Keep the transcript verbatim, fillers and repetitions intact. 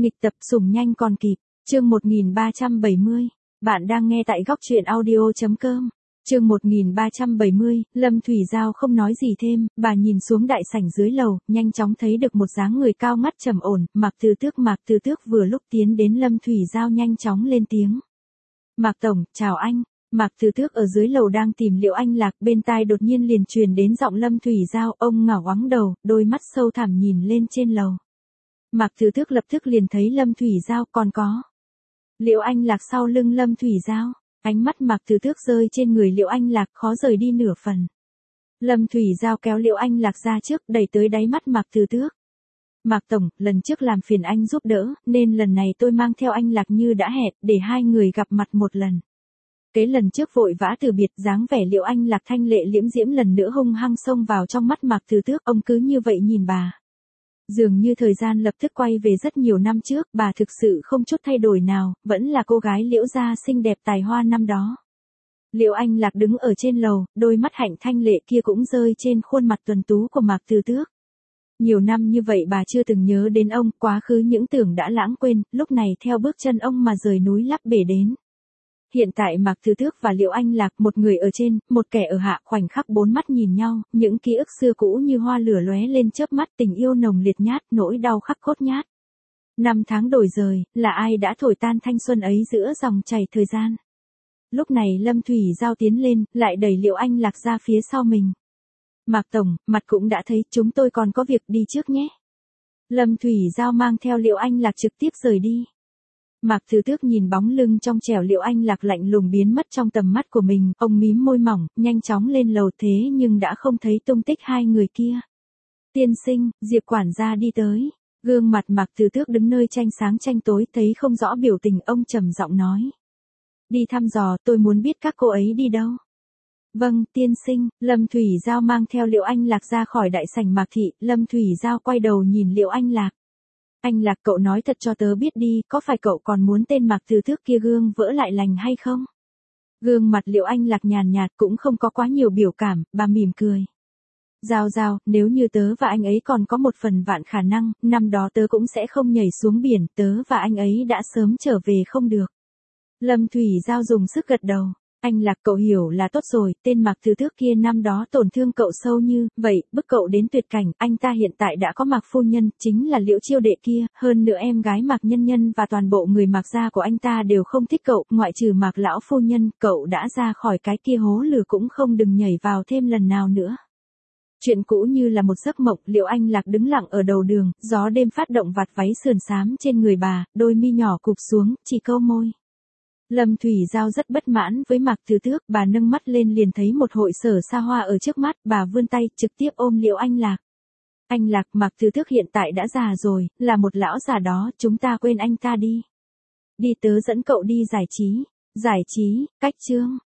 Nghịch tập sủng nhanh còn kịp, chương một nghìn ba trăm bảy mươi. Bạn đang nghe tại góc truyện audio.com. Chương một nghìn ba trăm bảy mươi, Lâm Thủy Giao không nói gì thêm, bà nhìn xuống đại sảnh dưới lầu, nhanh chóng thấy được một dáng người cao ngất trầm ổn, Mạc Từ Tước. Mạc Từ Tước vừa lúc tiến đến Lâm Thủy Giao nhanh chóng lên tiếng. Mạc Tổng, chào anh. Mạc Từ Tước ở dưới lầu đang tìm Liễu Anh Lạc, bên tai đột nhiên liền truyền đến giọng Lâm Thủy Giao, ông ngả ngoắng đầu, đôi mắt sâu thẳm nhìn lên trên lầu. Mạc Từ Tước lập tức liền thấy Lâm Thủy Giao còn có Liễu Anh Lạc sau lưng Lâm Thủy Giao, ánh mắt Mạc Từ Tước rơi trên người Liễu Anh Lạc khó rời đi nửa phần. Lâm Thủy Giao kéo Liễu Anh Lạc ra trước, đẩy tới đáy mắt Mạc Từ Tước. Mạc Tổng, lần trước làm phiền anh giúp đỡ, nên lần này tôi mang theo anh Lạc như đã hẹn, để hai người gặp mặt một lần. Cái lần trước vội vã từ biệt, dáng vẻ Liễu Anh Lạc thanh lệ liễm diễm lần nữa hung hăng xông vào trong mắt Mạc Từ Tước, ông cứ như vậy nhìn bà. Dường như thời gian lập tức quay về rất nhiều năm trước, bà thực sự không chút thay đổi nào, vẫn là cô gái Liễu gia xinh đẹp tài hoa năm đó. Liễu Anh Lạc đứng ở trên lầu, đôi mắt hạnh thanh lệ kia cũng rơi trên khuôn mặt tuấn tú của Mạc Từ Tước. Nhiều năm như vậy bà chưa từng nhớ đến ông, quá khứ những tưởng đã lãng quên, lúc này theo bước chân ông mà rời núi lấp bể đến. Hiện tại Mạc Từ Tước và Liễu Anh Lạc, một người ở trên, một kẻ ở hạ, khoảnh khắc bốn mắt nhìn nhau, những ký ức xưa cũ như hoa lửa lóe lên chớp mắt, tình yêu nồng liệt nhát, nỗi đau khắc cốt nhát. Năm tháng đổi rời, là ai đã thổi tan thanh xuân ấy giữa dòng chảy thời gian. Lúc này Lâm Thủy Giao tiến lên, lại đẩy Liễu Anh Lạc ra phía sau mình. Mạc Tổng, mặt cũng đã thấy, chúng tôi còn có việc đi trước nhé. Lâm Thủy Giao mang theo Liễu Anh Lạc trực tiếp rời đi. Mạc Từ Tước nhìn bóng lưng trong trẻo Liễu Anh Lạc lạnh lùng biến mất trong tầm mắt của mình, ông mím môi mỏng, nhanh chóng lên lầu thế nhưng đã không thấy tung tích hai người kia. Tiên sinh, Diệp quản gia đi tới. Gương mặt Mạc Từ Tước đứng nơi tranh sáng tranh tối, thấy không rõ biểu tình, ông trầm giọng nói. Đi thăm dò, tôi muốn biết các cô ấy đi đâu. Vâng, tiên sinh. Lâm Thủy Giao mang theo Liễu Anh Lạc ra khỏi đại sảnh Mạc thị, Lâm Thủy Giao quay đầu nhìn Liễu Anh Lạc. Anh Lạc, cậu nói thật cho tớ biết đi, có phải cậu còn muốn tên Mạc Từ Tước kia gương vỡ lại lành hay không? Gương mặt Liễu Anh Lạc nhàn nhạt, cũng không có quá nhiều biểu cảm, bà mỉm cười. Giao Giao, nếu như tớ và anh ấy còn có một phần vạn khả năng, năm đó tớ cũng sẽ không nhảy xuống biển, tớ và anh ấy đã sớm trở về không được. Lâm Thủy Giao dùng sức gật đầu. Anh Lạc, cậu hiểu là tốt rồi, tên Mạc Từ Tước kia năm đó tổn thương cậu sâu như vậy, bức cậu đến tuyệt cảnh, anh ta hiện tại đã có Mạc phu nhân, chính là Liễu chiêu đệ kia, hơn nữa em gái Mạc nhân nhân và toàn bộ người Mạc gia của anh ta đều không thích cậu, ngoại trừ Mạc lão phu nhân, cậu đã ra khỏi cái kia hố lửa cũng không đừng nhảy vào thêm lần nào nữa. Chuyện cũ như là một giấc mộng, Liễu Anh Lạc đứng lặng ở đầu đường, gió đêm phát động vạt váy sườn xám trên người bà, đôi mi nhỏ cụp xuống, chỉ câu môi. Lâm Thủy Giao rất bất mãn với Mạc Từ Tước, bà nâng mắt lên liền thấy một hội sở xa hoa ở trước mắt, bà vươn tay trực tiếp ôm Liễu Anh Lạc. Anh Lạc, Mạc Từ Tước hiện tại đã già rồi, là một lão già đó, chúng ta quên anh ta đi. Đi, tớ dẫn cậu đi giải trí. Giải trí, cách chương.